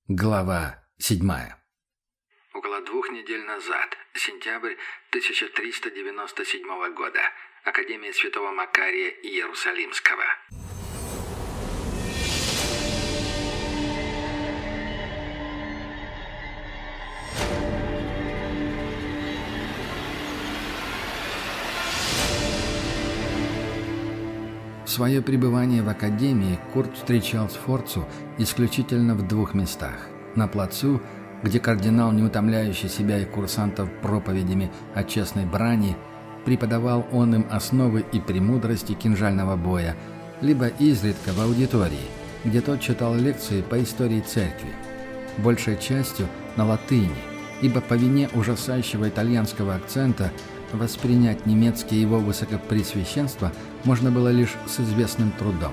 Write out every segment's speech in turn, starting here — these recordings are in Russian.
Глава 7. Около 2 недель назад, сентябрь 1397 года, Академия Святого Макария Иерусалимского. Свое пребывание в Академии Курт встречал Сфорцу исключительно в двух местах. На плацу, где кардинал, не утомляющий себя и курсантов проповедями о честной брани, преподавал он им основы и премудрости кинжального боя, либо изредка в аудитории, где тот читал лекции по истории церкви, большей частью на латыни, ибо по вине ужасающего итальянского акцента воспринять немецкое его высокопреосвященство можно было лишь с известным трудом.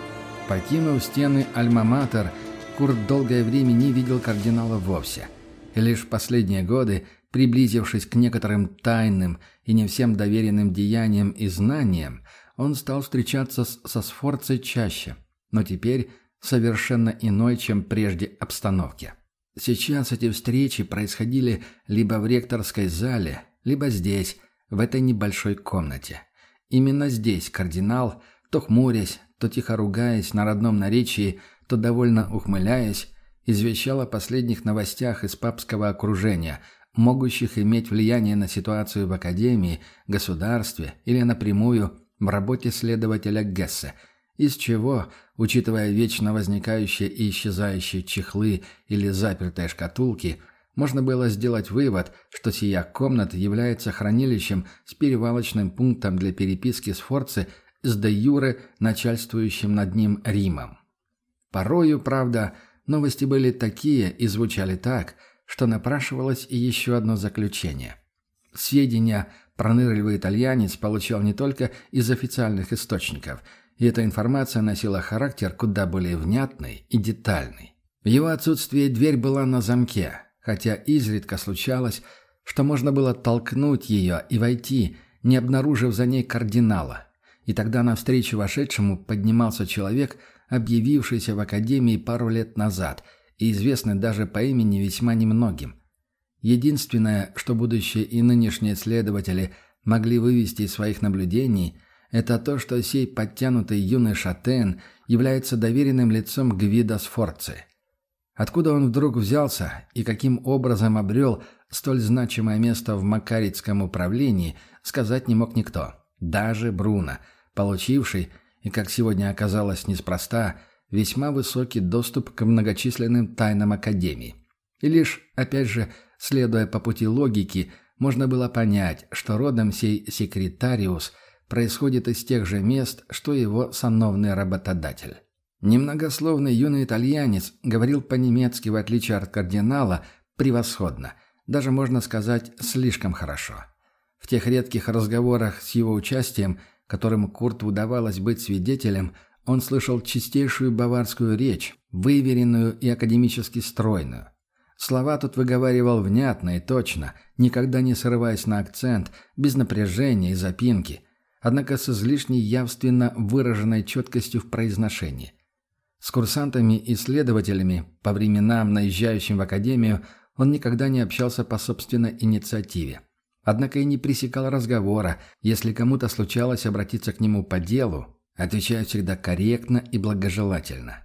Покинув стены Альма-Матер, Курт долгое время не видел кардинала вовсе, и лишь в последние годы, приблизившись к некоторым тайным и не всем доверенным деяниям и знаниям, он стал встречаться со Сфорцей чаще, но теперь совершенно иной, чем прежде обстановке. Сейчас эти встречи происходили либо в ректорской зале, либо здесь, в этой небольшой комнате. Именно здесь кардинал, то хмурясь, то тихо ругаясь на родном наречии, то довольно ухмыляясь, извещал о последних новостях из папского окружения, могущих иметь влияние на ситуацию в академии, государстве или напрямую в работе следователя Гессе, из чего, учитывая вечно возникающие и исчезающие чехлы или запертые шкатулки, можно было сделать вывод, что сия комната является хранилищем с перевалочным пунктом для переписки Сфорцы с де-юре начальствующим над ним Римом. Порою, правда, новости были такие и звучали так, что напрашивалось и еще одно заключение. Сведения пронырливый итальянец получал не только из официальных источников, и эта информация носила характер куда более внятный и детальный. В его отсутствие дверь была на замке, хотя изредка случалось, что можно было толкнуть ее и войти, не обнаружив за ней кардинала. И тогда навстречу вошедшему поднимался человек, объявившийся в Академии пару лет назад и известный даже по имени весьма немногим. Единственное, что будущие и нынешние следователи могли вывести из своих наблюдений, это то, что сей подтянутый юный шатен является доверенным лицом Гвидо Сфорцы. Откуда он вдруг взялся и каким образом обрел столь значимое место в макаритском управлении, сказать не мог никто. Даже Бруно, получивший, и, как сегодня оказалось неспроста, весьма высокий доступ к многочисленным тайнам Академии. И лишь, опять же, следуя по пути логики, можно было понять, что родом сей секретариус происходит из тех же мест, что его сановный работодатель. Немногословный юный итальянец говорил по-немецки, в отличие от кардинала, превосходно, даже, можно сказать, слишком хорошо. В тех редких разговорах с его участием, которым Курту удавалось быть свидетелем, он слышал чистейшую баварскую речь, выверенную и академически стройную. Слова тут выговаривал внятно и точно, никогда не срываясь на акцент, без напряжения и запинки, однако с излишней явственно выраженной четкостью в произношении. С курсантами и следователями, по временам наезжающим в академию, он никогда не общался по собственной инициативе. Однако и не пресекал разговора, если кому-то случалось обратиться к нему по делу, отвечая всегда корректно и благожелательно.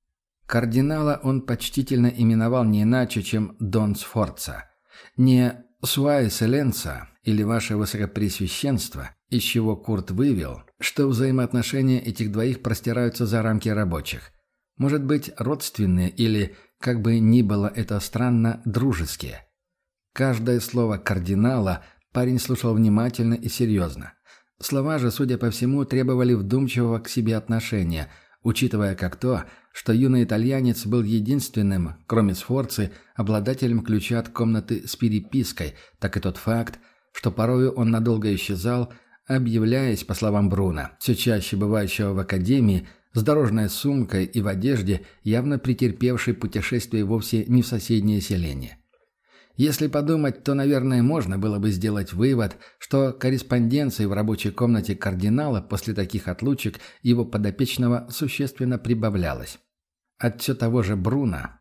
Кардинала он почтительно именовал не иначе, чем «Дон Сфорца». Не «Суа Эсселенца» или «Ваше Высокопреосвященство», из чего Курт вывел, что взаимоотношения этих двоих простираются за рамки рабочих. Может быть, родственные или, как бы ни было это странно, дружеские. Каждое слово кардинала парень слушал внимательно и серьезно. Слова же, судя по всему, требовали вдумчивого к себе отношения, учитывая как то, что юный итальянец был единственным, кроме Сфорцы, обладателем ключа от комнаты с перепиской, так и тот факт, что порою он надолго исчезал, объявляясь, по словам Бруно, все чаще бывающего в академии, с дорожной сумкой и в одежде, явно претерпевшей путешествие вовсе не в соседнее селение. Если подумать, то, наверное, можно было бы сделать вывод, что корреспонденции в рабочей комнате кардинала после таких отлучек его подопечного существенно прибавлялось. От все того же Бруно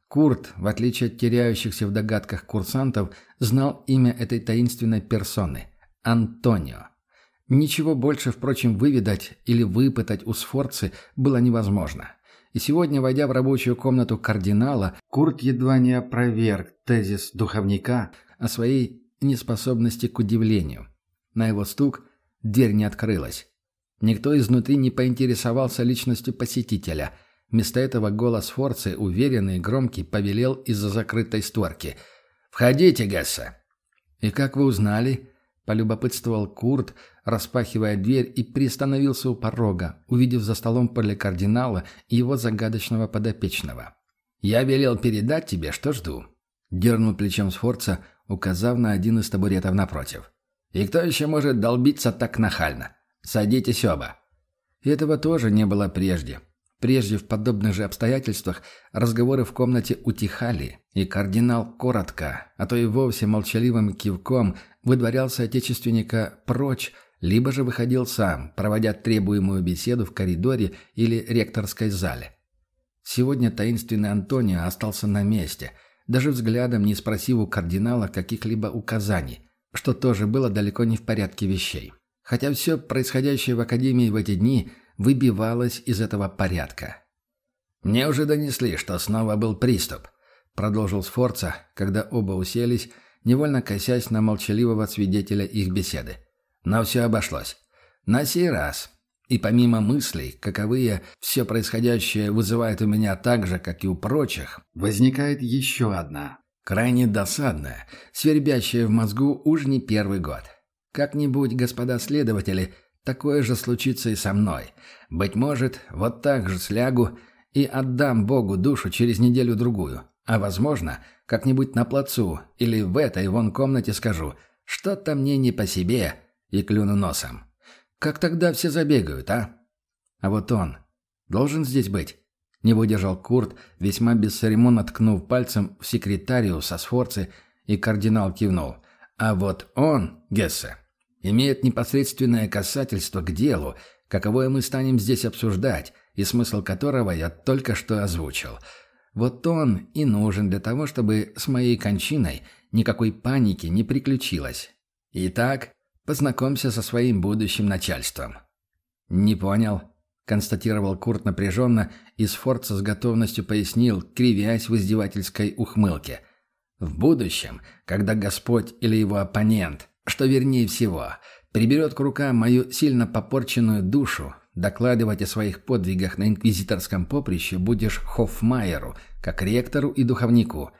Курт, в отличие от теряющихся в догадках курсантов, знал имя этой таинственной персоны – Антонио. Ничего больше, впрочем, выведать или выпытать у Сфорцы было невозможно. И сегодня, войдя в рабочую комнату кардинала, Курт едва не опроверг тезис духовника о своей неспособности к удивлению. На его стук дверь не открылась. Никто изнутри не поинтересовался личностью посетителя. Вместо этого голос Сфорцы, уверенный и громкий, повелел из-за закрытой створки: «Входите, Гессе!» «И как вы узнали?» – полюбопытствовал Курт, распахивая дверь, и приостановился у порога, увидев за столом подле кардинала и его загадочного подопечного. «Я велел передать тебе, что жду», – дернул плечом Сфорца, указав на один из табуретов напротив. «И кто еще может долбиться так нахально? Садитесь оба». И этого тоже не было прежде. Прежде в подобных же обстоятельствах разговоры в комнате утихали, и кардинал коротко, а то и вовсе молчаливым кивком выдворял соотечественника прочь, либо же выходил сам, проводя требуемую беседу в коридоре или ректорской зале. Сегодня таинственный Антонио остался на месте, даже взглядом не спросив у кардинала каких-либо указаний, что тоже было далеко не в порядке вещей. Хотя все происходящее в Академии в эти дни выбивалось из этого порядка. «Мне уже донесли, что снова был приступ», — продолжил Сфорца, когда оба уселись, невольно косясь на молчаливого свидетеля их беседы. «Но все обошлось. На сей раз. И помимо мыслей, каковые все происходящее вызывает у меня так же, как и у прочих, возникает еще одна, крайне досадная, свербящая в мозгу уж не первый год. Как-нибудь, господа следователи, такое же случится и со мной. Быть может, вот так же слягу и отдам Богу душу через неделю-другую. А возможно, как-нибудь на плацу или в этой вон комнате скажу: что-то мне не по себе, и клюну носом. Как тогда все забегают, а? А вот он должен здесь быть. Не выдержал Курт, весьма бесцеремонно ткнув пальцем в секретариуса Сфорцы, и кардинал кивнул. А вот он, Гессе, имеет непосредственное касательство к делу, каковое мы станем здесь обсуждать, и смысл которого я только что озвучил. Вот он и нужен для того, чтобы с моей кончиной никакой паники не приключилось. Итак, познакомься со своим будущим начальством». «Не понял», — констатировал Курт напряженно, и Сфорца с готовностью пояснил, кривясь в издевательской ухмылке. «В будущем, когда Господь или его оппонент, что вернее всего, приберет к рукам мою сильно попорченную душу, докладывать о своих подвигах на инквизиторском поприще будешь Хоффмайеру, как ректору и духовнику.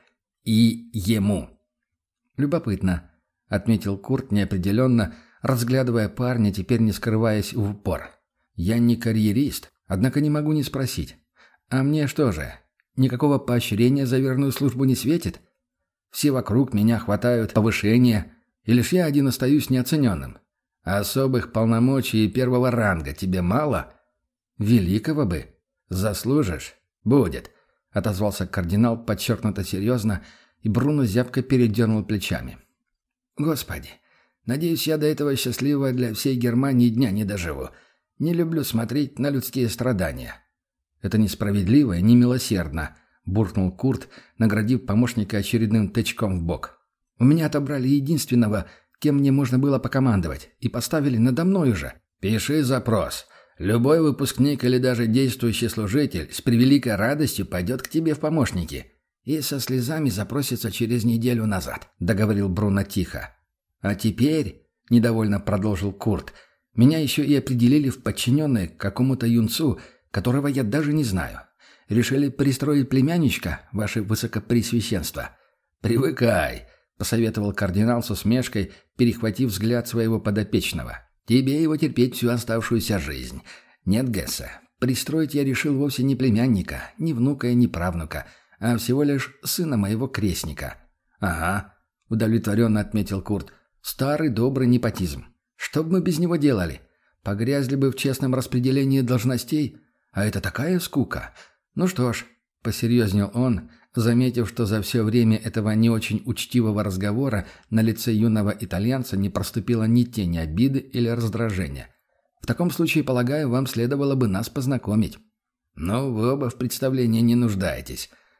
И ему». «Любопытно», — отметил Курт неопределенно, разглядывая парня, теперь не скрываясь в упор. «Я не карьерист, однако не могу не спросить. А мне что же, никакого поощрения за верную службу не светит? Все вокруг меня хватают повышения, и лишь я один остаюсь неоцененным. А особых полномочий первого ранга тебе мало? Великого бы. Заслужишь? Будет», — отозвался кардинал подчеркнуто серьезно, и Бруно зябко передернул плечами. «Господи, надеюсь, я до этого счастливого для всей Германии дня не доживу. Не люблю смотреть на людские страдания». «Это несправедливо и немилосердно», — буркнул Курт, наградив помощника очередным тычком в бок. «У меня отобрали единственного, кем мне можно было покомандовать, и поставили надо мной уже». «Пиши запрос. Любой выпускник или даже действующий служитель с превеликой радостью пойдет к тебе в помощники. И со слезами запросится через неделю назад», — договорил Бруно тихо. «А теперь», — недовольно продолжил Курт, — «меня еще и определили в подчиненные к какому-то юнцу, которого я даже не знаю. Решили пристроить племянничка, ваше высокопреосвященство». «Привыкай», — посоветовал кардинал с усмешкой, перехватив взгляд своего подопечного. «Тебе его терпеть всю оставшуюся жизнь. Нет, Гессе, пристроить я решил вовсе не племянника, ни внука и ни правнука, а всего лишь сына моего крестника». «Ага», — удовлетворенно отметил Курт, — «старый добрый непотизм. Что бы мы без него делали? Погрязли бы в честном распределении должностей? А это такая скука. Ну что ж», — посерьезнел он, заметив, что за все время этого не очень учтивого разговора на лице юного итальянца не проступило ни тени обиды или раздражения. «В таком случае, полагаю, вам следовало бы нас познакомить». «Ну, вы оба в представлении не нуждаетесь»,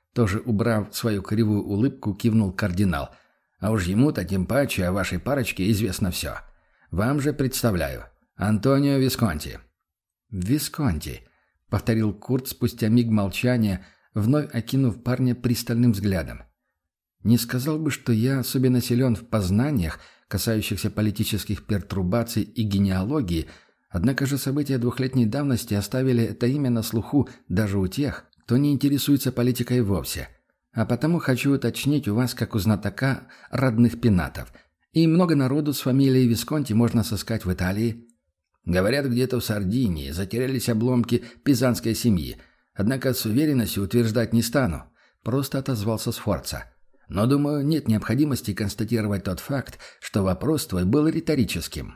Тоже убрав свою кривую улыбку, кивнул кардинал. «А уж ему-то тем паче о вашей парочке известно все. Вам же представляю. Антонио Висконти». «Висконти», — повторил Курт спустя миг молчания, вновь окинув парня пристальным взглядом. «Не сказал бы, что я особенно силен в познаниях, касающихся политических пертурбаций и генеалогии, однако же события двухлетней давности оставили это имя на слуху даже у тех, кто не интересуется политикой вовсе. А потому хочу уточнить у вас, как у знатока, родных пенатов. И много народу с фамилией Висконти можно сыскать в Италии». «Говорят, где-то в Сардинии затерялись обломки пизанской семьи. Однако с уверенностью утверждать не стану», — просто отозвался Сфорца. «Но, думаю, нет необходимости констатировать тот факт, что вопрос твой был риторическим».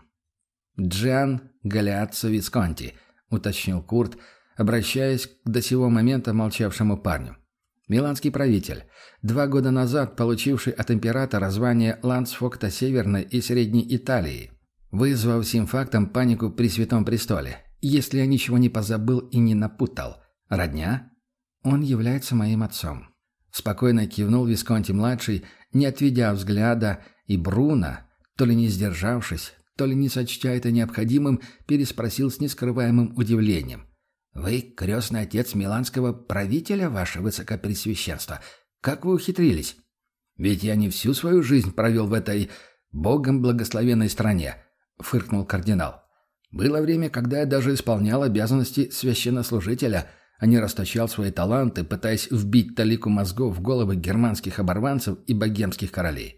«Джан Галиаццо Висконти», — уточнил Курт, обращаясь к до сего момента молчавшему парню. «Миланский правитель, 2 года назад получивший от императора звание ландсфогта Северной и Средней Италии, вызвав сим фактом панику при Святом Престоле. Если я ничего не позабыл и не напутал. Родня? Он является моим отцом». Спокойно кивнул Висконти-младший, не отведя взгляда, и Бруно, то ли не сдержавшись, то ли не сочтя это необходимым, переспросил с нескрываемым удивлением. «Вы крестный отец миланского правителя, ваше высокопресвященство? Как вы ухитрились? Ведь я не всю свою жизнь провел в этой богом благословенной стране», — фыркнул кардинал. «Было время, когда я даже исполнял обязанности священнослужителя, а не расточал свои таланты, пытаясь вбить талику мозгов в головы германских оборванцев и богемских королей».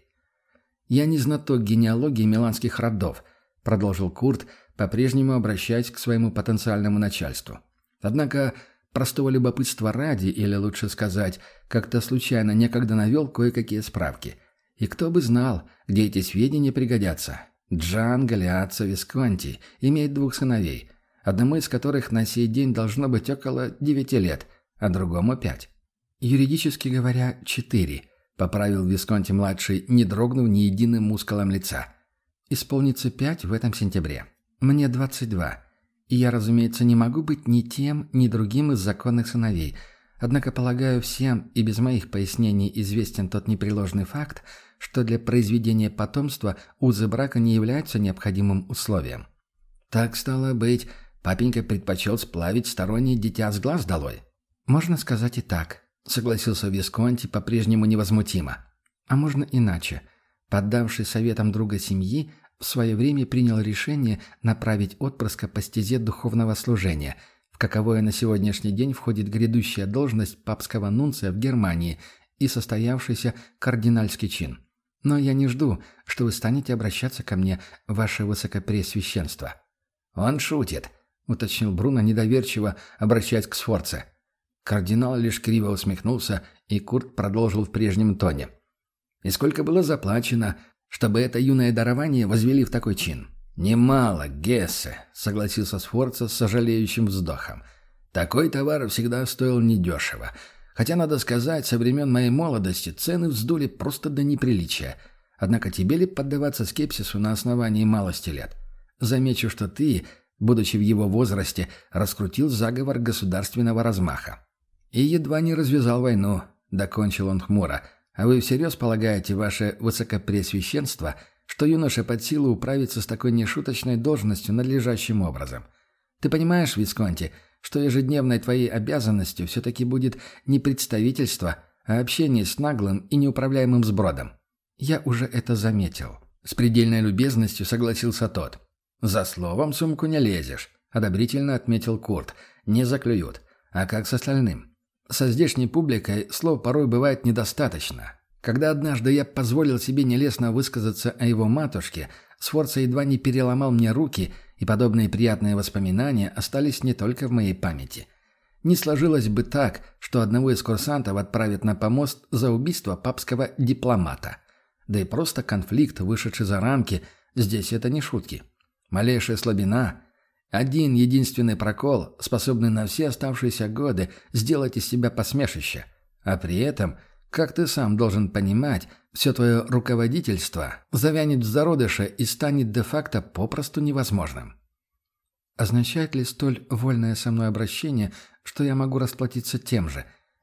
«Я не знаток генеалогии миланских родов», — продолжил Курт, по-прежнему обращаясь к своему потенциальному начальству. «Однако простого любопытства ради, или лучше сказать, как-то случайно некогда навел кое-какие справки. И кто бы знал, где эти сведения пригодятся. Джан Галиаццо Висконти имеет 2 сыновей, одному из которых на сей день должно быть около 9 лет, а другому 5. Юридически говоря, 4, поправил Висконти-младший, не дрогнув ни единым мускулом лица. Исполнится 5 в этом сентябре. Мне 22. И я, разумеется, не могу быть ни тем, ни другим из законных сыновей. Однако, полагаю, всем и без моих пояснений известен тот непреложный факт, что для произведения потомства узы брака не являются необходимым условием. Так стало быть, папенька предпочел сплавить стороннее дитя с глаз долой. «Можно сказать и так», — согласился Висконти по-прежнему невозмутимо. «А можно иначе. Поддавшись советам друга семьи, в свое время принял решение направить отпрыска по стезе духовного служения, в каковое на сегодняшний день входит грядущая должность папского нунция в Германии и состоявшийся кардинальский чин. Но я не жду, что вы станете обращаться ко мне, ваше высокопреосвященство». «Он шутит», — уточнил Бруно недоверчиво, обращаясь к Сфорце. Кардинал лишь криво усмехнулся, и Курт продолжил в прежнем тоне. «И сколько было заплачено, чтобы это юное дарование возвели в такой чин?» «Немало, Гессе», — согласился Сфорца с сожалеющим вздохом. «Такой товар всегда стоил недешево. Хотя, надо сказать, со времен моей молодости цены вздули просто до неприличия. Однако тебе ли поддаваться скепсису на основании малости лет? Замечу, что ты, будучи в его возрасте, раскрутил заговор государственного размаха. И едва не развязал войну», — докончил он хмуро. «А вы всерьез полагаете, ваше высокопреосвященство, что юноше под силу управиться с такой нешуточной должностью надлежащим образом? Ты понимаешь, Висконти, что ежедневной твоей обязанностью все-таки будет не представительство, а общение с наглым и неуправляемым сбродом?» «Я уже это заметил». С предельной любезностью согласился тот. «За словом в сумку не лезешь», — одобрительно отметил Курт. «Не заклюют. А как с остальным? Со здешней публикой слов порой бывает недостаточно. Когда однажды я позволил себе нелестно высказаться о его матушке, Сфорца едва не переломал мне руки, и подобные приятные воспоминания остались не только в моей памяти. Не сложилось бы так, что одного из курсантов отправят на помост за убийство папского дипломата. Да и просто конфликт, вышедший за рамки, здесь это не шутки. Малейшая слабина, один единственный прокол, способный на все оставшиеся годы сделать из себя посмешище. А при этом, как ты сам должен понимать, все твое руководительство завянет в зародыше и станет де-факто попросту невозможным. Означает ли столь вольное со мной обращение, что я могу расплатиться тем же?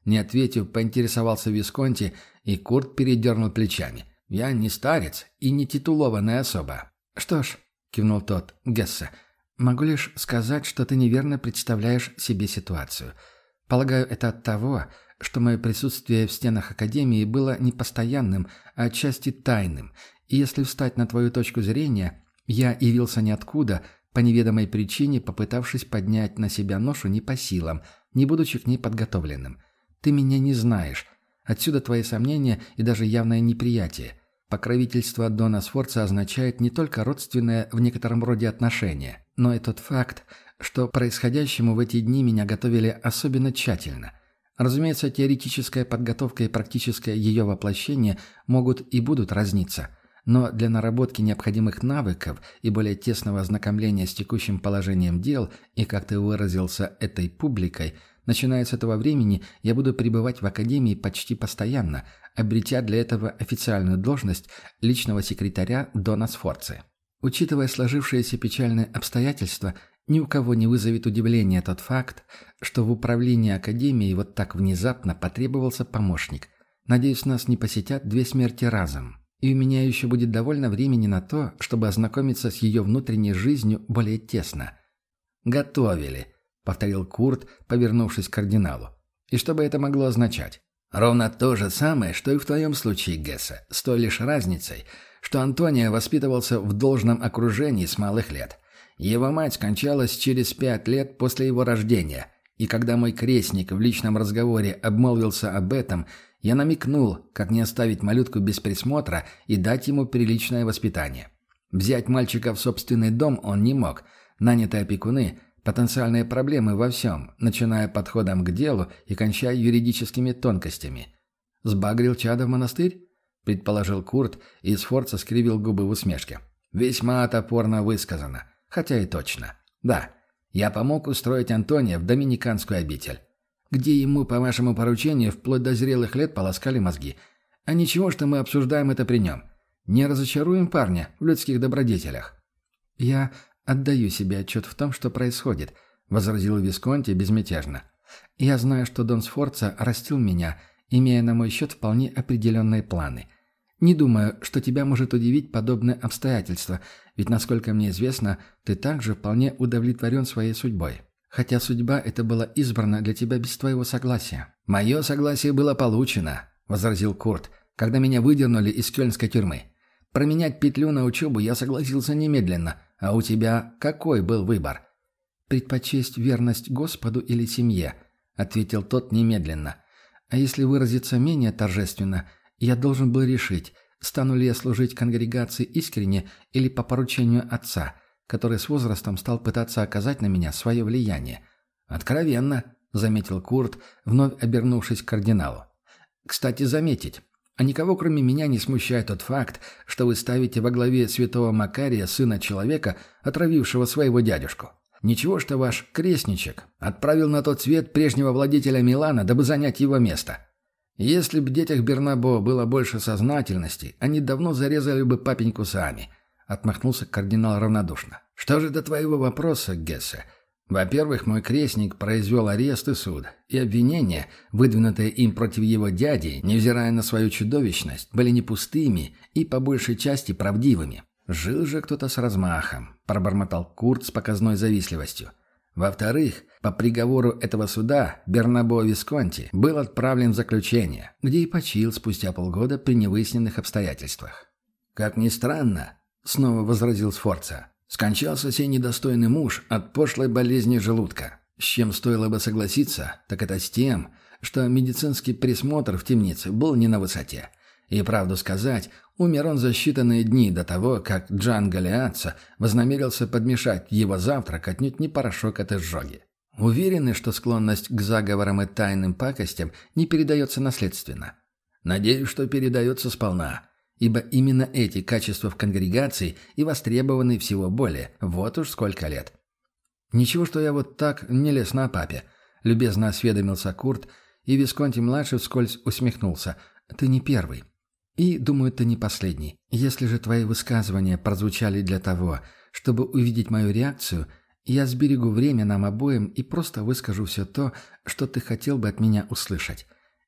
Не ответив, поинтересовался Висконти, и Курт передернул плечами. «Я не старец и не титулованная особа». «Что ж», — кивнул тот, — «Гессе, могу лишь сказать, что ты неверно представляешь себе ситуацию. Полагаю, это от того, что мое присутствие в стенах Академии было не постоянным, а отчасти тайным, и если встать на твою точку зрения, я явился ниоткуда, по неведомой причине попытавшись поднять на себя ношу не по силам, не будучи к ней подготовленным. Ты меня не знаешь. Отсюда твои сомнения и даже явное неприятие. Покровительство Дона Сфорца означает не только родственное в некотором роде отношение, но и тот факт, что происходящему в эти дни меня готовили особенно тщательно. Разумеется, теоретическая подготовка и практическое ее воплощение могут и будут разниться, но для наработки необходимых навыков и более тесного ознакомления с текущим положением дел и, как ты выразился, этой публикой, начиная с этого времени я буду пребывать в Академии почти постоянно, обретя для этого официальную должность личного секретаря Дона Сфорцы. Учитывая сложившиеся печальные обстоятельства, ни у кого не вызовет удивления тот факт, что в управлении Академией вот так внезапно потребовался помощник. Надеюсь, нас не посетят две смерти разом. И у меня еще будет довольно времени на то, чтобы ознакомиться с ее внутренней жизнью более тесно. «Готовили», — повторил Курт, повернувшись к кардиналу. «И что бы это могло означать?» «Ровно то же самое, что и в твоем случае, Гессе, с той лишь разницей, что Антонио воспитывался в должном окружении с малых лет. Его мать скончалась через 5 лет после его рождения, и когда мой крестник в личном разговоре обмолвился об этом, я намекнул, как не оставить малютку без присмотра и дать ему приличное воспитание. Взять мальчика в собственный дом он не мог. Нанятые опекуны – потенциальные проблемы во всем, начиная подходом к делу и кончая юридическими тонкостями. «Сбагрил чада в монастырь?» – предположил Курт, и Сфорца скривил губы в усмешке. «Весьма топорно высказано, хотя и точно. Да, я помог устроить Антония в доминиканскую обитель, где ему, по вашему поручению, вплоть до зрелых лет полоскали мозги. А ничего, что мы обсуждаем это при нем. Не разочаруем парня в людских добродетелях». «Я отдаю себе отчет в том, что происходит», — возразил Висконти безмятежно. «Я знаю, что Дон Сфорца растил меня, имея на мой счет вполне определенные планы. Не думаю, что тебя может удивить подобное обстоятельство, ведь, насколько мне известно, ты также вполне удовлетворен своей судьбой. Хотя судьба эта была избрана для тебя без твоего согласия». «Мое согласие было получено», — возразил Курт, «когда меня выдернули из кёльнской тюрьмы. Променять петлю на учебу я согласился немедленно, а у тебя какой был выбор?» «Предпочесть верность Господу или семье», — ответил тот немедленно. «А если выразиться менее торжественно, я должен был решить, стану ли я служить конгрегации искренне или по поручению отца, который с возрастом стал пытаться оказать на меня свое влияние». «Откровенно», — заметил Курт, вновь обернувшись к кардиналу. «Кстати, заметить, а никого кроме меня не смущает тот факт, что вы ставите во главе святого Макария сына человека, отравившего своего дядюшку. Ничего, что ваш крестничек отправил на тот свет прежнего владетеля Милана, дабы занять его место. Если б в детях Бернабо было больше сознательности, они давно зарезали бы папеньку сами», — отмахнулся кардинал равнодушно. «Что же до твоего вопроса, Гессе? Во-первых, мой крестник произвел арест и суд, и обвинения, выдвинутые им против его дяди, невзирая на свою чудовищность, были не пустыми и по большей части правдивыми. Жил же кто-то с размахом», — пробормотал Курт с показной завистливостью. «Во-вторых, по приговору этого суда Бернабо Висконти был отправлен в заключение, где и почил спустя полгода при невыясненных обстоятельствах». «Как ни странно», — снова возразил Сфорца, — «скончался сей недостойный муж от пошлой болезни желудка. С чем стоило бы согласиться, так это с тем, что медицинский присмотр в темнице был не на высоте. И, правду сказать, умер он за считанные дни до того, как Джан Галиатца вознамерился подмешать в его завтрак отнюдь не порошок от изжоги. Уверены, что склонность к заговорам и тайным пакостям не передается наследственно? Надеюсь, что передается сполна, ибо именно эти качества в конгрегации и востребованы всего более, вот уж сколько лет». «Ничего, что я вот так не лез на папе», — любезно осведомился Курт, и Висконти-младший вскользь усмехнулся. «Ты не первый. И, думаю, ты не последний. Если же твои высказывания прозвучали для того, чтобы увидеть мою реакцию, я сберегу время нам обоим и просто выскажу все то, что ты хотел бы от меня услышать.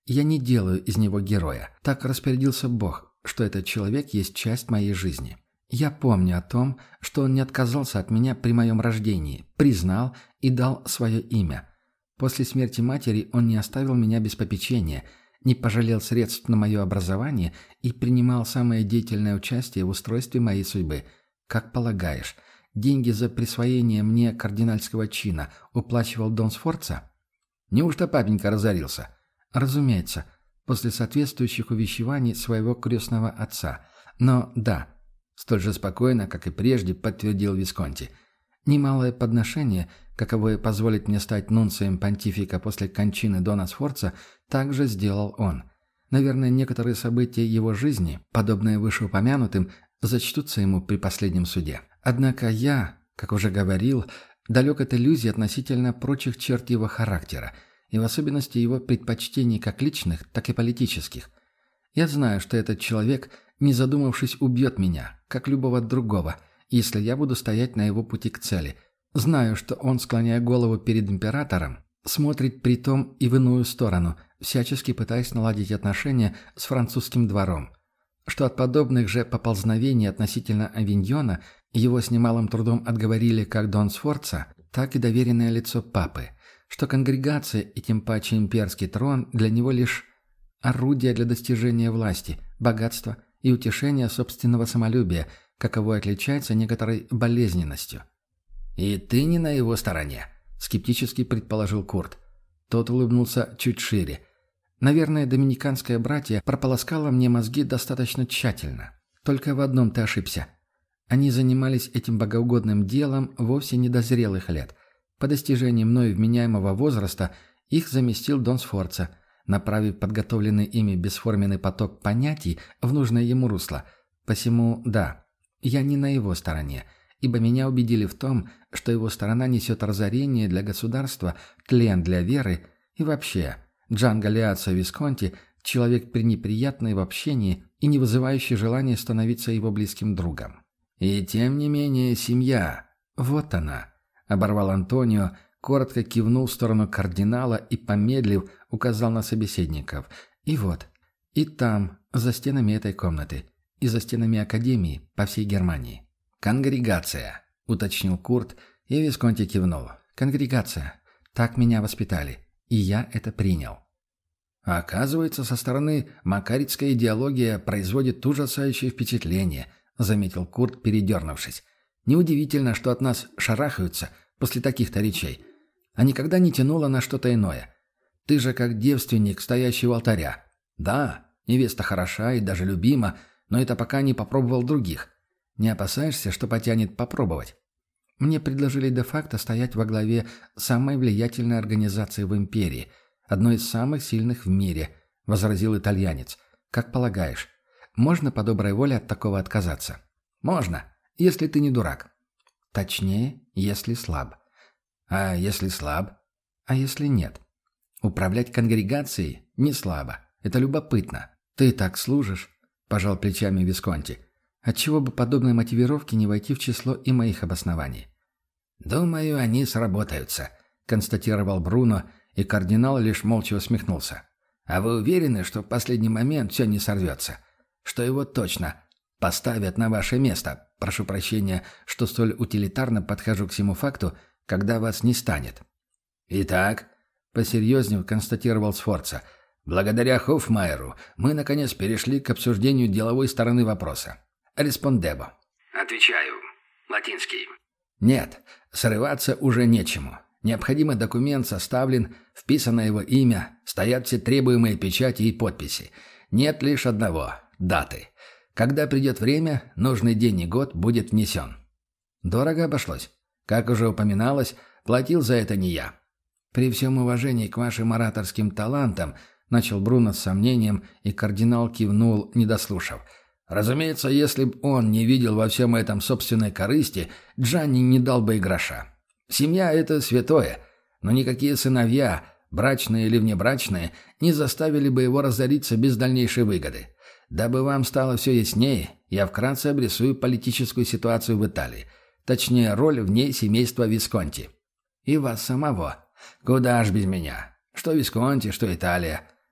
Я не делаю из него героя. Так распорядился Бог, что этот человек есть часть моей жизни. Я помню о том, что он не отказался от меня при моем рождении, признал и дал свое имя. После смерти матери он не оставил меня без попечения, не пожалел средств на мое образование и принимал самое деятельное участие в устройстве моей судьбы. Как полагаешь, деньги за присвоение мне кардинальского чина уплачивал Дон Сфорца? Неужто папенька разорился? Разумеется, после соответствующих увещеваний своего крестного отца. Но да, столь же спокойно, как и прежде, подтвердил Висконти. Немалое подношение, каковое позволит мне стать нунцием понтифика после кончины Дона Сфорца, также сделал он. Наверное, некоторые события его жизни, подобные вышеупомянутым, зачтутся ему при последнем суде. Однако я, как уже говорил, далек от иллюзий относительно прочих черт его характера, и в особенности его предпочтений как личных, так и политических. Я знаю, что этот человек, не задумавшись, убьет меня, как любого другого, если я буду стоять на его пути к цели. Знаю, что он, склоняя голову перед императором, смотрит при том и в иную сторону, всячески пытаясь наладить отношения с французским двором. Что от подобных же поползновений относительно Авиньона его с немалым трудом отговорили как Дон Сфорца, так и доверенное лицо папы. Что конгрегация и тем паче имперский трон для него лишь орудие для достижения власти, богатства и утешения собственного самолюбия, каковое отличается некоторой болезненностью. «И ты не на его стороне», — скептически предположил Курт. Тот улыбнулся чуть шире. «Наверное, доминиканское братье прополоскало мне мозги достаточно тщательно. Только в одном ты ошибся. Они занимались этим богоугодным делом вовсе не до зрелых лет. По достижении мною вменяемого возраста их заместил Дон Сфорца, направив подготовленный ими бесформенный поток понятий в нужное ему русло. Посему, да, я не на его стороне, ибо меня убедили в том, что его сторона несет разорение для государства, тлен для веры и вообще. Джан Галеаццо Висконти – человек пренеприятный в общении и не вызывающий желания становиться его близким другом. И тем не менее семья. Вот она. Оборвал Антонио, коротко кивнул в сторону кардинала и, помедлив, указал на собеседников. И вот, и там, за стенами этой комнаты, и за стенами Академии по всей Германии. «Конгрегация», — уточнил Курт, и Висконти кивнул. «Конгрегация. Так меня воспитали. И я это принял». «Оказывается, со стороны макаритская идеология производит ужасающее впечатление», — заметил Курт, передернувшись. «Неудивительно, что от нас шарахаются после таких-то речей. А никогда не тянуло на что-то иное. Ты же как девственник, стоящий у алтаря. Да, невеста хороша и даже любима, но это пока не попробовал других. Не опасаешься, что потянет попробовать?» «Мне предложили де-факто стоять во главе самой влиятельной организации в империи, одной из самых сильных в мире», — возразил итальянец. «Как полагаешь, можно по доброй воле от такого отказаться?» «Можно, если ты не дурак». «Точнее, если слаб». «А если слаб?» «А если нет?» «Управлять конгрегацией не слабо. Это любопытно». «Ты так служишь», — пожал плечами Висконти. «Отчего бы подобной мотивировки не войти в число и моих обоснований?» «Думаю, они сработаются», — констатировал Бруно, и кардинал лишь молча усмехнулся. «А вы уверены, что в последний момент все не сорвется? Что его точно поставят на ваше место? Прошу прощения, что столь утилитарно подхожу к всему факту, когда вас не станет». «Итак», — посерьезнее констатировал Сфорца, «благодаря Хоффмайеру мы, наконец, перешли к обсуждению деловой стороны вопроса. Респондебо». «Отвечаю. Латинский». «Нет, срываться уже нечему. Необходимый документ составлен, вписано его имя, стоят все требуемые печати и подписи. Нет лишь одного – даты. Когда придет время, нужный день и год будет внесен». «Дорого обошлось. Как уже упоминалось, платил за это не я». «При всем уважении к вашим ораторским талантам», – начал Бруно с сомнением, и кардинал кивнул, не дослушав. «Разумеется, если б он не видел во всем этом собственной корысти, Джанни не дал бы и гроша. Семья – это святое, но никакие сыновья, брачные или внебрачные, не заставили бы его разориться без дальнейшей выгоды. Дабы вам стало все яснее, я вкратце обрисую политическую ситуацию в Италии, точнее, роль в ней семейства Висконти. И вас самого. Куда ж без меня? Что Висконти, что Италия.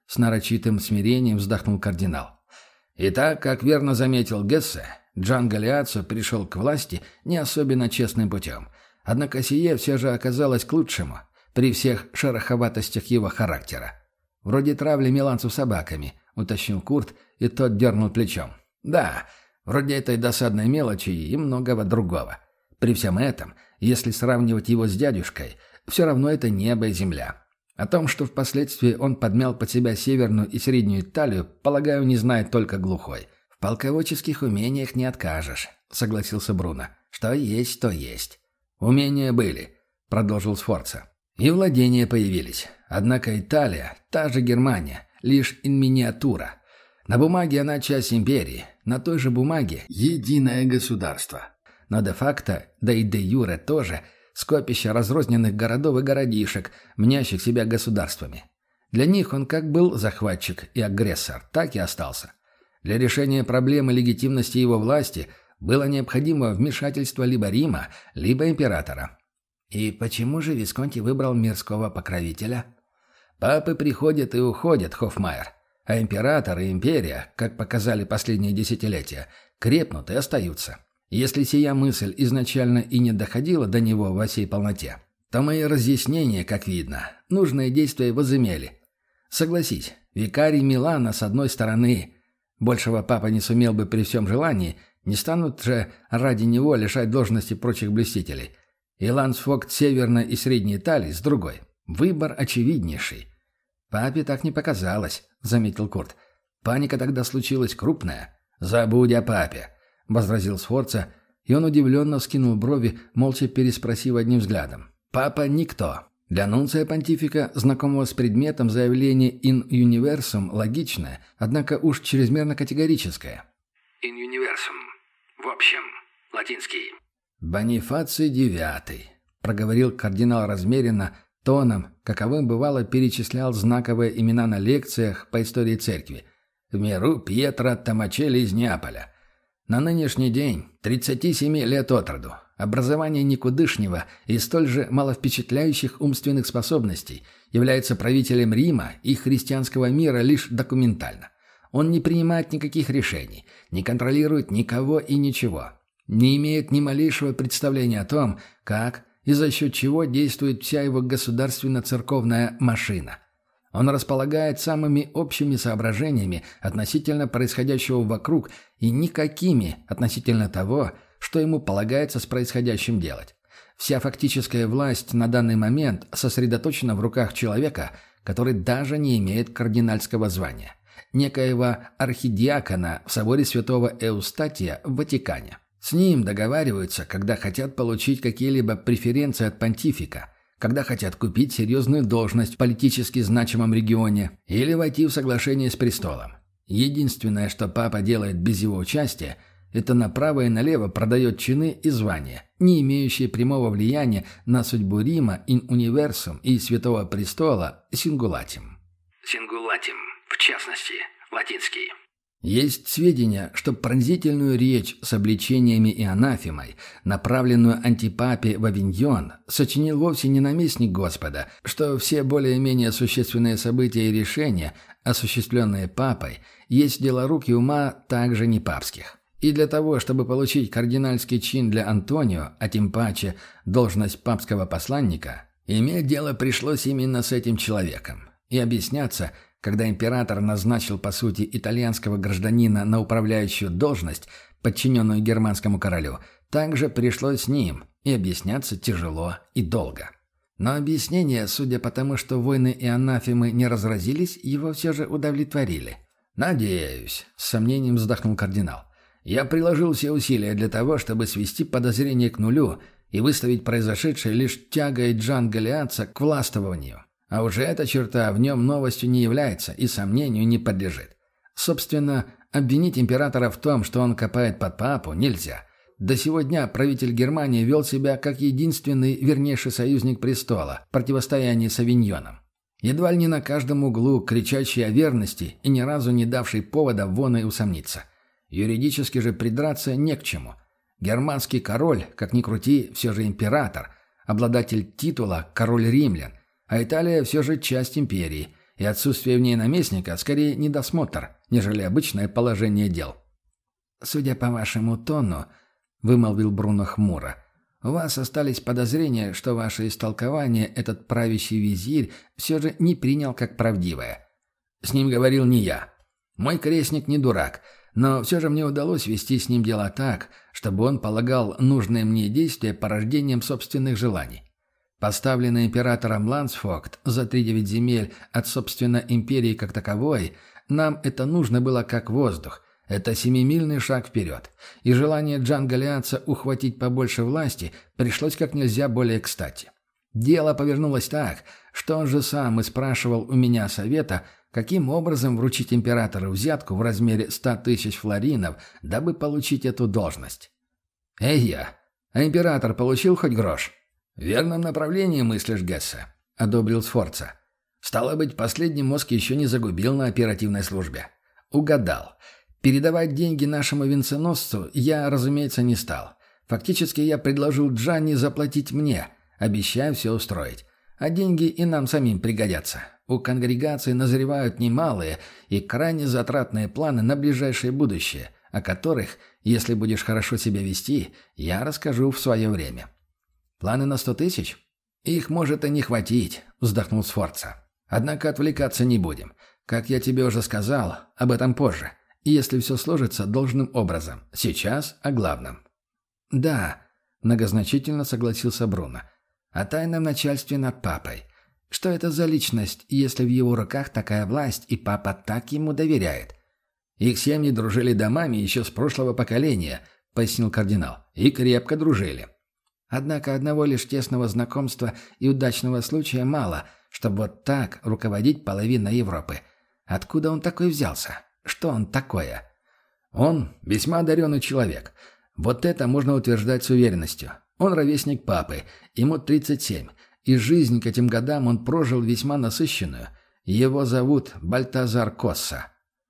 С нарочитым смирением вздохнул кардинал. Итак, как верно заметил Гессе, Джан Галиаццо пришел к власти не особенно честным путем. Однако сие все же оказалось к лучшему, при всех шероховатостях его характера. «Вроде травли миланцев собаками», — уточнил Курт, и тот дернул плечом. «Да, вроде этой досадной мелочи и многого другого. При всем этом, если сравнивать его с дядюшкой, все равно это небо и земля. О том, что впоследствии он подмял под себя Северную и Среднюю Италию, полагаю, не знает только глухой. В полководческих умениях не откажешь», — согласился Бруно. «Что есть, то есть». «Умения были», — продолжил Сфорца. «И владения появились. Однако Италия, та же Германия, лишь миниатюра. На бумаге она часть империи, на той же бумаге единое государство. Но де-факто, да и де-юре тоже, скопище разрозненных городов и городишек, мнящих себя государствами. Для них он как был захватчик и агрессор, так и остался. Для решения проблемы легитимности его власти было необходимо вмешательство либо Рима, либо императора. И почему же Висконти выбрал мирского покровителя? Папы приходят и уходят, Хоффмайер, а император и империя, как показали последние десятилетия, крепнут и остаются. Если сия мысль изначально и не доходила до него во всей полноте, то мои разъяснения, как видно, нужные действия возымели. Согласись, викарий Милана с одной стороны, большего папа не сумел бы при всем желании, не станут же ради него лишать должности прочих блюстителей. И лансфогт Северной и Средней Италии с другой. Выбор очевиднейший. «Папе так не показалось», — заметил Курт. «Паника тогда случилась крупная». «Забудь о папе», — возразил Сфорца, и он удивленно вскинул брови, молча переспросив одним взглядом. «Папа никто». Для нунция понтифика, знакомого с предметом, заявление «in universum» логичное, однако уж чрезмерно категорическое. «In universum». В общем, латинский. «Бонифаций IX», — проговорил кардинал размеренно, тоном, каковым бывало перечислял знаковые имена на лекциях по истории церкви. В миру Пьетро Томачелли из Неаполя. На нынешний день, 37 лет от роду, образование никудышнего и столь же маловпечатляющих умственных способностей, является правителем Рима и христианского мира лишь документально. Он не принимает никаких решений, не контролирует никого и ничего, не имеет ни малейшего представления о том, как и за счет чего действует вся его государственно-церковная машина. Он располагает самыми общими соображениями относительно происходящего вокруг и никакими относительно того, что ему полагается с происходящим делать. Вся фактическая власть на данный момент сосредоточена в руках человека, который даже не имеет кардинальского звания, некоего архидиакона в соборе святого Эустатия в Ватикане. С ним договариваются, когда хотят получить какие-либо преференции от понтифика, когда хотят купить серьезную должность в политически значимом регионе или войти в соглашение с престолом. Единственное, что папа делает без его участия, это направо и налево продает чины и звания, не имеющие прямого влияния на судьбу Рима, ин универсум и Святого Престола сингулатим. Сингулатим, в частности, латинский. Есть сведения, что пронзительную речь с обличениями и анафемой, направленную антипапе в Авиньон, сочинил вовсе не наместник Господа, что все более-менее существенные события и решения, осуществленные папой, есть дело рук и ума также не папских. И для того, чтобы получить кардинальский чин для Антонио, а тем паче должность папского посланника, иметь дело пришлось именно с этим человеком. И объясняться, когда император назначил, по сути, итальянского гражданина на управляющую должность, подчиненную германскому королю, также пришлось с ним, и объясняться тяжело и долго. Но объяснения, судя по тому, что войны и анафемы не разразились, его все же удовлетворили. «Надеюсь», — с сомнением вздохнул кардинал. «Я приложил все усилия для того, чтобы свести подозрение к нулю и выставить произошедшее лишь тягой Джан Галиаццо к властвованию. А уже эта черта в нем новостью не является и сомнению не подлежит. Собственно, обвинить императора в том, что он копает под папу, нельзя. До сего дня правитель Германии вел себя как единственный вернейший союзник престола в противостоянии с Авиньоном. Едва ли не на каждом углу кричащий о верности и ни разу не давший повода вон и усомниться. Юридически же придраться не к чему. Германский король, как ни крути, все же император, обладатель титула «король римлян», а Италия все же часть империи, и отсутствие в ней наместника скорее недосмотр, нежели обычное положение дел. «Судя по вашему тону», — вымолвил Бруно хмуро, — «у вас остались подозрения, что ваше истолкование этот правящий визирь все же не принял как правдивое». «С ним говорил не я. Мой крестник не дурак, но все же мне удалось вести с ним дела так, чтобы он полагал нужные мне действия порождением собственных желаний. Поставленный императором Лансфогт за 3-9 земель от, собственно, империи как таковой, нам это нужно было как воздух. Это 7-мильный шаг вперед. И желание Джан-Галиатца ухватить побольше власти пришлось как нельзя более кстати. Дело повернулось так, что он же сам и спрашивал у меня совета, каким образом вручить императору взятку в размере 100 тысяч флоринов, дабы получить эту должность. «Эй я! А император получил хоть грош?» «В верном направлении мыслишь, Гессе», — одобрил Сфорца. «Стало быть, последний мозг еще не загубил на оперативной службе». «Угадал. Передавать деньги нашему венценосцу я, разумеется, не стал. Фактически я предложил Джанни заплатить мне, обещая все устроить. А деньги и нам самим пригодятся. У конгрегации назревают немалые и крайне затратные планы на ближайшее будущее, о которых, если будешь хорошо себя вести, я расскажу в свое время». «Планы на 100 тысяч? Их может и не хватить», — вздохнул Сфорца. «Однако отвлекаться не будем. Как я тебе уже сказал, об этом позже. Если все сложится должным образом. Сейчас о главном». «Да», — многозначительно согласился Бруно. «О тайном начальстве над папой. Что это за личность, если в его руках такая власть, и папа так ему доверяет?» «Их семьи дружили домами еще с прошлого поколения», — пояснил кардинал. «И крепко дружили». «Однако одного лишь тесного знакомства и удачного случая мало, чтобы вот так руководить половиной Европы. Откуда он такой взялся? Что он такое?» «Он весьма одаренный человек. Вот это можно утверждать с уверенностью. Он ровесник папы, ему 37, и жизнь к этим годам он прожил весьма насыщенную. Его зовут Бальтазар Косса».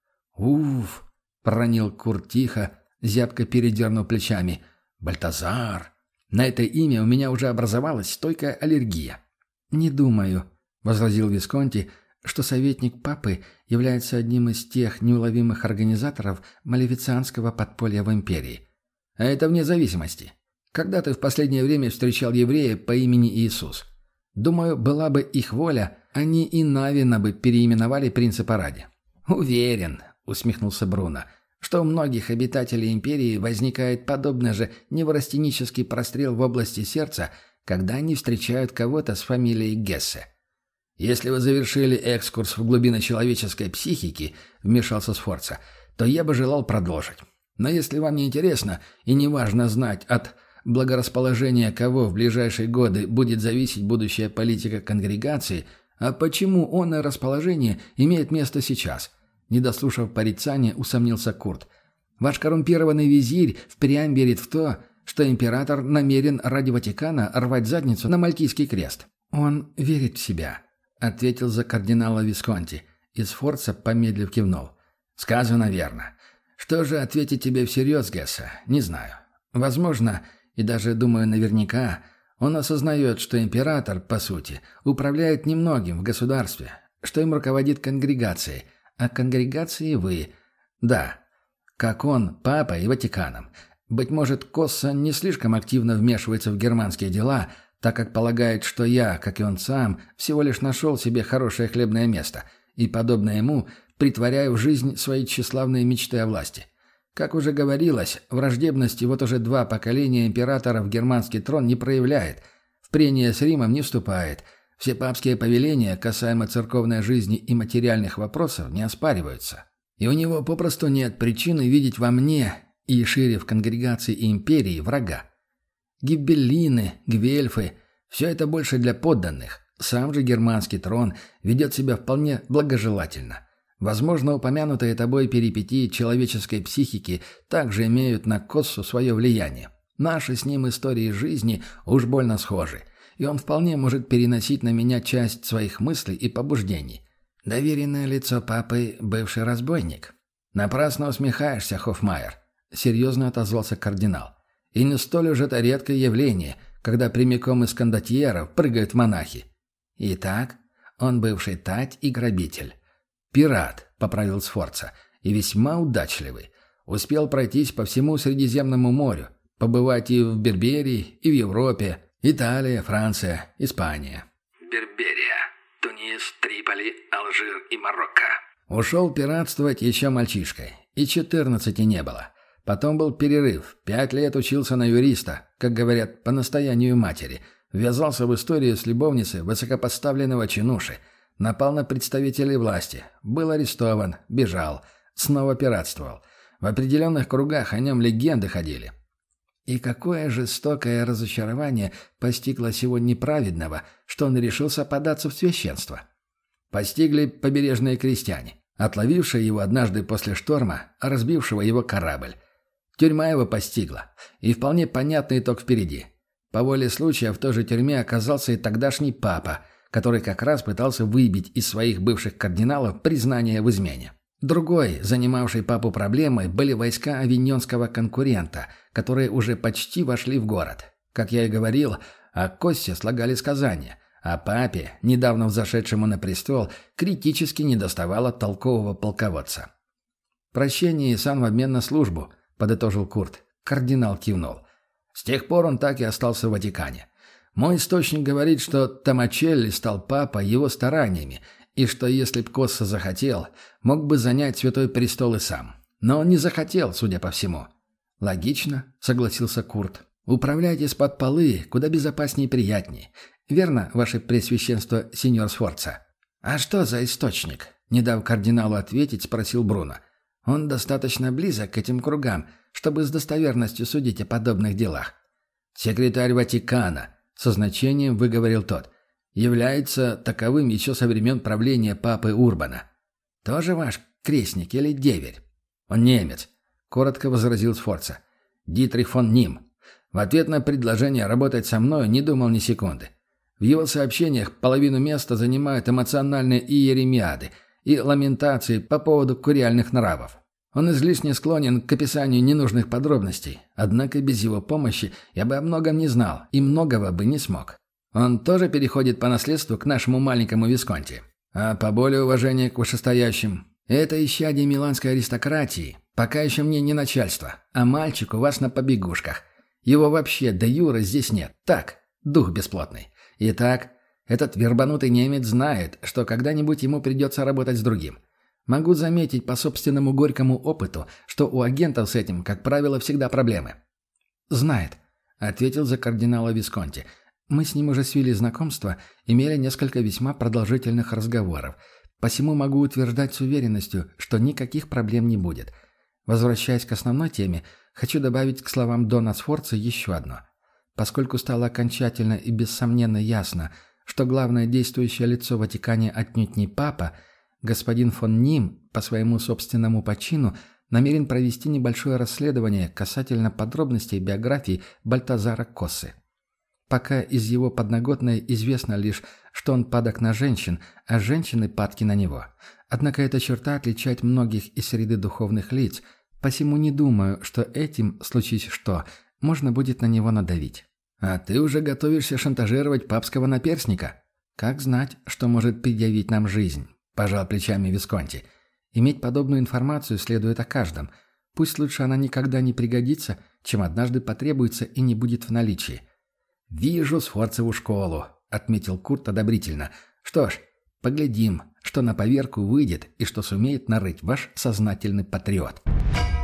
«Уф!» — проронил Курт тихо, зябко передернув плечами. «Бальтазар! На это имя у меня уже образовалась стойкая аллергия». «Не думаю», — возразил Висконти, «что советник папы является одним из тех неуловимых организаторов малефицианского подполья в империи». «А это вне зависимости. Когда ты в последнее время встречал еврея по имени Иисус? Думаю, была бы их воля, они и Навина бы переименовали принципа ради». «Уверен», — усмехнулся Бруно, «что у многих обитателей империи возникает подобный же неврастенический прострел в области сердца, когда они встречают кого-то с фамилией Гессе». «Если вы завершили экскурс в глубины человеческой психики», — вмешался Сфорца, — «то я бы желал продолжить. Но если вам не интересно и не важно знать, от благорасположения кого в ближайшие годы будет зависеть будущая политика конгрегации, а почему оное расположение имеет место сейчас?» Не дослушав порицания, усомнился Курт. «Ваш коррумпированный визирь впрямь верит в то, что император намерен ради Ватикана рвать задницу на Мальтийский крест». «Он верит в себя», — ответил за кардинала Висконти, и Сфорца, помедлив, кивнул. «Сказано верно. Что же ответить тебе всерьез, Гесса? Не знаю. Возможно, и даже, думаю, наверняка, он осознает, что император, по сути, управляет немногим в государстве, что им руководит конгрегацией, а конгрегацией вы. Да, как он, папа и Ватиканом. Быть может, Косса не слишком активно вмешивается в германские дела, так как полагает, что я, как и он сам, всего лишь нашел себе хорошее хлебное место и, подобно ему, притворяю в жизнь свои тщеславные мечты о власти. Как уже говорилось, враждебности вот уже 2 поколения императора в германский трон не проявляет, в прения с Римом не вступает, все папские повеления, касаемо церковной жизни и материальных вопросов, не оспариваются. И у него попросту нет причины видеть во мне и шире в конгрегации и империи врага. Гибеллины, гвельфы – все это больше для подданных. Сам же германский трон ведет себя вполне благожелательно. Возможно, упомянутые тобой перипетии человеческой психики также имеют на Коссу свое влияние. Наши с ним истории жизни уж больно схожи, и он вполне может переносить на меня часть своих мыслей и побуждений. Доверенное лицо папы – бывший разбойник. Напрасно усмехаешься, Хоффмайер, — серьезно отозвался кардинал. И не столь уж это редкое явление, когда прямиком из кондотьеров прыгают монахи. Итак, Он бывший тать и грабитель. «Пират», — поправил Сфорца, — «и весьма удачливый. Успел пройтись по всему Средиземному морю, побывать и в Берберии, и в Европе, Италия, Франция, Испания». Берберия, Тунис, Триполи, Алжир и Марокко. Ушел пиратствовать еще мальчишкой, и 14 не было. Потом был перерыв, 5 лет учился на юриста, как говорят, по настоянию матери, ввязался в историю с любовницей высокопоставленного чинуши, напал на представителей власти, был арестован, бежал, снова пиратствовал. В определенных кругах о нем легенды ходили. И какое жестокое разочарование постигло сего неправедного, что он решился податься в священство. Постигли побережные крестьяне, отловившие его однажды после шторма, разбившего его корабль. Тюрьма его постигла, и вполне понятный итог впереди. По воле случая в той же тюрьме оказался и тогдашний папа, который как раз пытался выбить из своих бывших кардиналов признание в измене. Другой, занимавший папу проблемой, были войска авиньонского конкурента, которые уже почти вошли в город. Как я и говорил, о Коссе слагали сказания, а папе, недавно взошедшему на престол, критически недоставало толкового полководца. «Прощение и сан в обмен на службу», — подытожил Курт. Кардинал кивнул. С тех пор он так и остался в Ватикане. Мой источник говорит, что Томачелли стал папой его стараниями, и что если б Косса захотел, мог бы занять Святой Престол и сам. Но он не захотел, судя по всему. «Логично», — согласился Курт. «Управлять из-под полы куда безопаснее и приятнее. Верно, ваше Пресвященство, сеньор Сфорца?» «А что за источник?» — не дав кардиналу ответить, спросил Бруно. «Он достаточно близок к этим кругам, чтобы с достоверностью судить о подобных делах». «Секретарь Ватикана», — со значением выговорил тот, — «является таковым еще со времен правления папы Урбана». «Тоже ваш крестник или деверь?» «Он немец», — коротко возразил Сфорца. «Дитрих фон Ним. В ответ на предложение работать со мной не думал ни секунды. В его сообщениях половину места занимают эмоциональные иеремиады и ламентации по поводу куриальных нравов. Он излишне склонен к описанию ненужных подробностей, однако без его помощи я бы о многом не знал и многого бы не смог. Он тоже переходит по наследству к нашему маленькому Висконти. А по более уважения к вышестоящим, это исчадие миланской аристократии, пока еще мне не начальство, а мальчик у вас на побегушках. Его вообще де юре здесь нет. Так, дух бесплотный. Итак, этот вербанутый немец знает, что когда-нибудь ему придется работать с другим. Могу заметить по собственному горькому опыту, что у агентов с этим, как правило, всегда проблемы. «Знает», — ответил за кардинала Висконти. «Мы с ним уже свели знакомство, имели несколько весьма продолжительных разговоров. Посему могу утверждать с уверенностью, что никаких проблем не будет. Возвращаясь к основной теме, хочу добавить к словам Дона Сфорца еще одно. Поскольку стало окончательно и бессомненно ясно, что главное действующее лицо в Ватикане отнюдь не папа, господин фон Ним по своему собственному почину намерен провести небольшое расследование касательно подробностей биографии Бальтазара Коссы. Пока из его подноготной известно лишь, что он падок на женщин, а женщины падки на него. Однако эта черта отличает многих из среды духовных лиц, посему не думаю, что этим, случись что, можно будет на него надавить. А ты уже готовишься шантажировать папского наперстника? Как знать, что может предъявить нам жизнь? Пожал плечами Висконти. Иметь подобную информацию следует о каждом. Пусть лучше она никогда не пригодится, чем однажды потребуется и не будет в наличии. «Вижу Сфорцеву школу», — отметил Курт одобрительно. «Что ж, поглядим, что на поверку выйдет и что сумеет нарыть ваш сознательный патриот».